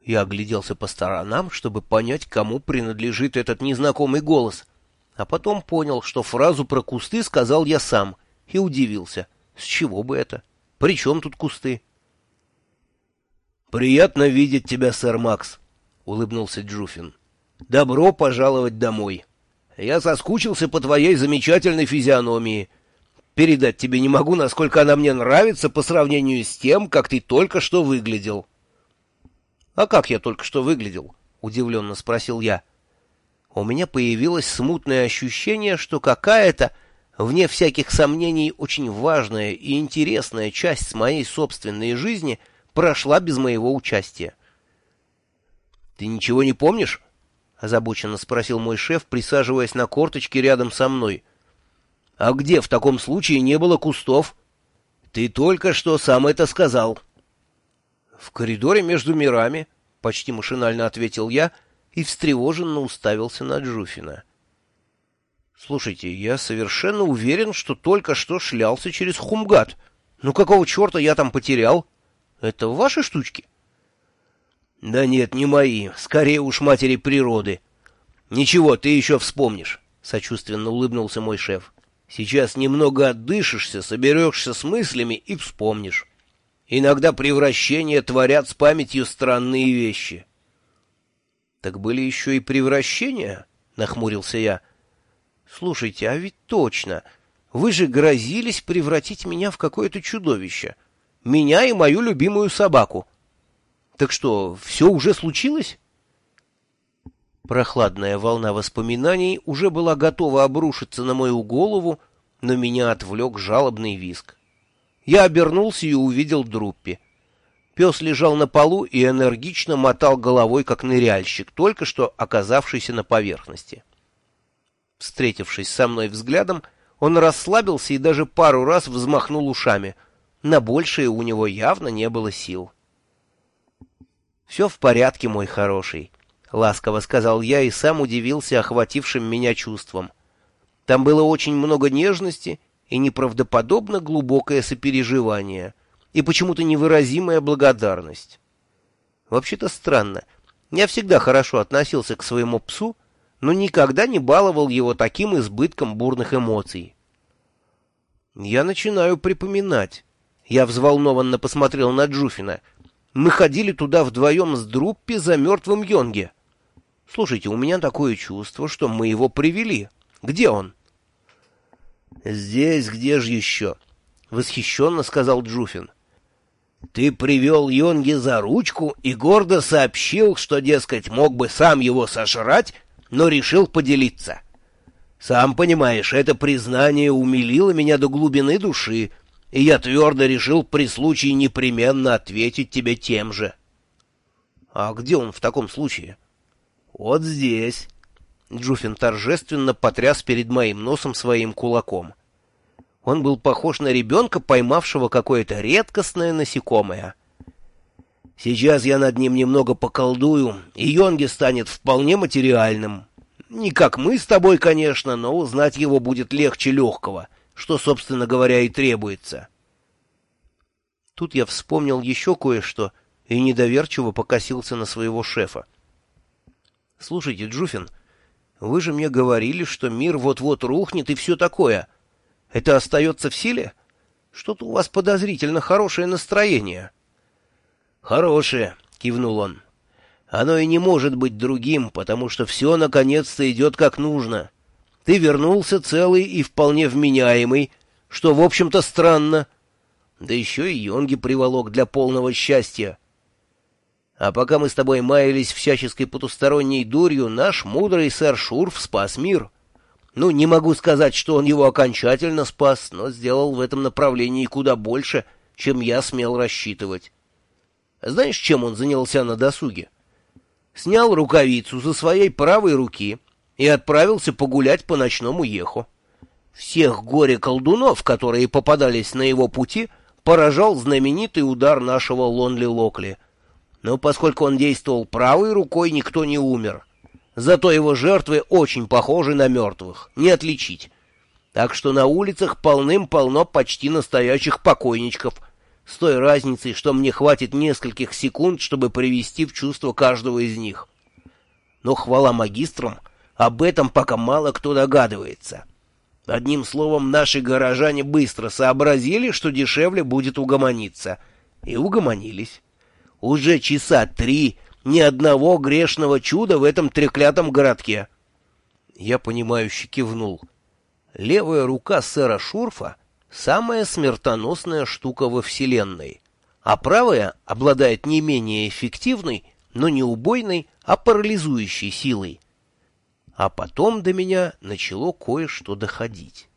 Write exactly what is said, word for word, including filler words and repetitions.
Я огляделся по сторонам, чтобы понять, кому принадлежит этот незнакомый голос, а потом понял, что фразу про кусты сказал я сам, и удивился. С чего бы это? При чем тут кусты? «Приятно видеть тебя, сэр Макс», — улыбнулся Джуффин. «Добро пожаловать домой. Я соскучился по твоей замечательной физиономии. Передать тебе не могу, насколько она мне нравится по сравнению с тем, как ты только что выглядел». «А как я только что выглядел?» — удивленно спросил я. У меня появилось смутное ощущение, что какая-то, вне всяких сомнений, очень важная и интересная часть с моей собственной жизни прошла без моего участия. «Ты ничего не помнишь?» — озабоченно спросил мой шеф, присаживаясь на корточки рядом со мной. «А где в таком случае не было кустов? Ты только что сам это сказал». «В коридоре между мирами», — почти машинально ответил я и встревоженно уставился на Джуффина. «Слушайте, я совершенно уверен, что только что шлялся через Хумгат. Ну какого черта я там потерял? Это ваши штучки?» «Да нет, не мои. Скорее уж матери природы. Ничего, ты еще вспомнишь», — сочувственно улыбнулся мой шеф. «Сейчас немного отдышишься, соберешься с мыслями и вспомнишь. Иногда превращения творят с памятью странные вещи». «Так были еще и превращения?» — нахмурился я. «Слушайте, а ведь точно. Вы же грозились превратить меня в какое-то чудовище. Меня и мою любимую собаку. Так что, все уже случилось?» Прохладная волна воспоминаний уже была готова обрушиться на мою голову, но меня отвлек жалобный визг. Я обернулся и увидел Друппи. Пес лежал на полу и энергично мотал головой, как ныряльщик, только что оказавшийся на поверхности. Встретившись со мной взглядом, он расслабился и даже пару раз взмахнул ушами. На большее у него явно не было сил. «Все в порядке, мой хороший», — ласково сказал я и сам удивился охватившим меня чувством. Там было очень много нежности и неправдоподобно глубокое сопереживание, и почему-то невыразимая благодарность. Вообще-то странно. Я всегда хорошо относился к своему псу, но никогда не баловал его таким избытком бурных эмоций. Я начинаю припоминать. Я взволнованно посмотрел на Джуффина. Мы ходили туда вдвоем с Друппи за мертвым Йонге. Слушайте, у меня такое чувство, что мы его привели. Где он? «Здесь, где же еще?» — восхищенно сказал Джуффин. «Ты привел Йонги за ручку и гордо сообщил, что, дескать, мог бы сам его сожрать, но решил поделиться. Сам понимаешь, это признание умилило меня до глубины души, и я твердо решил при случае непременно ответить тебе тем же». «А где он в таком случае?» «Вот здесь». Джуффин торжественно потряс перед моим носом своим кулаком. Он был похож на ребенка, поймавшего какое-то редкостное насекомое. «Сейчас я над ним немного поколдую, и Йонги станет вполне материальным. Не как мы с тобой, конечно, но узнать его будет легче легкого, что, собственно говоря, и требуется». Тут я вспомнил еще кое-что и недоверчиво покосился на своего шефа. «Слушайте, Джуффин, вы же мне говорили, что мир вот-вот рухнет и все такое. Это остается в силе? Что-то у вас подозрительно хорошее настроение». «Хорошее», — кивнул он. «Оно и не может быть другим, потому что все наконец-то идет как нужно. Ты вернулся целый и вполне вменяемый, что, в общем-то, странно. Да еще и Йонги приволок для полного счастья. А пока мы с тобой маялись всяческой потусторонней дурью, наш мудрый сэр Шурф спас мир. Ну, не могу сказать, что он его окончательно спас, но сделал в этом направлении куда больше, чем я смел рассчитывать. Знаешь, чем он занялся на досуге? Снял рукавицу со своей правой руки и отправился погулять по ночному Еху. Всех горе-колдунов, которые попадались на его пути, поражал знаменитый удар нашего Лонли Локли. Но поскольку он действовал правой рукой, никто не умер. Зато его жертвы очень похожи на мертвых, не отличить. Так что на улицах полным-полно почти настоящих покойничков, с той разницей, что мне хватит нескольких секунд, чтобы привести в чувство каждого из них. Но, хвала магистрам, об этом пока мало кто догадывается. Одним словом, наши горожане быстро сообразили, что дешевле будет угомониться. И угомонились. Уже часа три ни одного грешного чуда в этом треклятом городке. Я понимающе кивнул. Левая рука сэра Шурфа — самая смертоносная штука во Вселенной, а правая обладает не менее эффективной, но не убойной, а парализующей силой. А потом до меня начало кое-что доходить.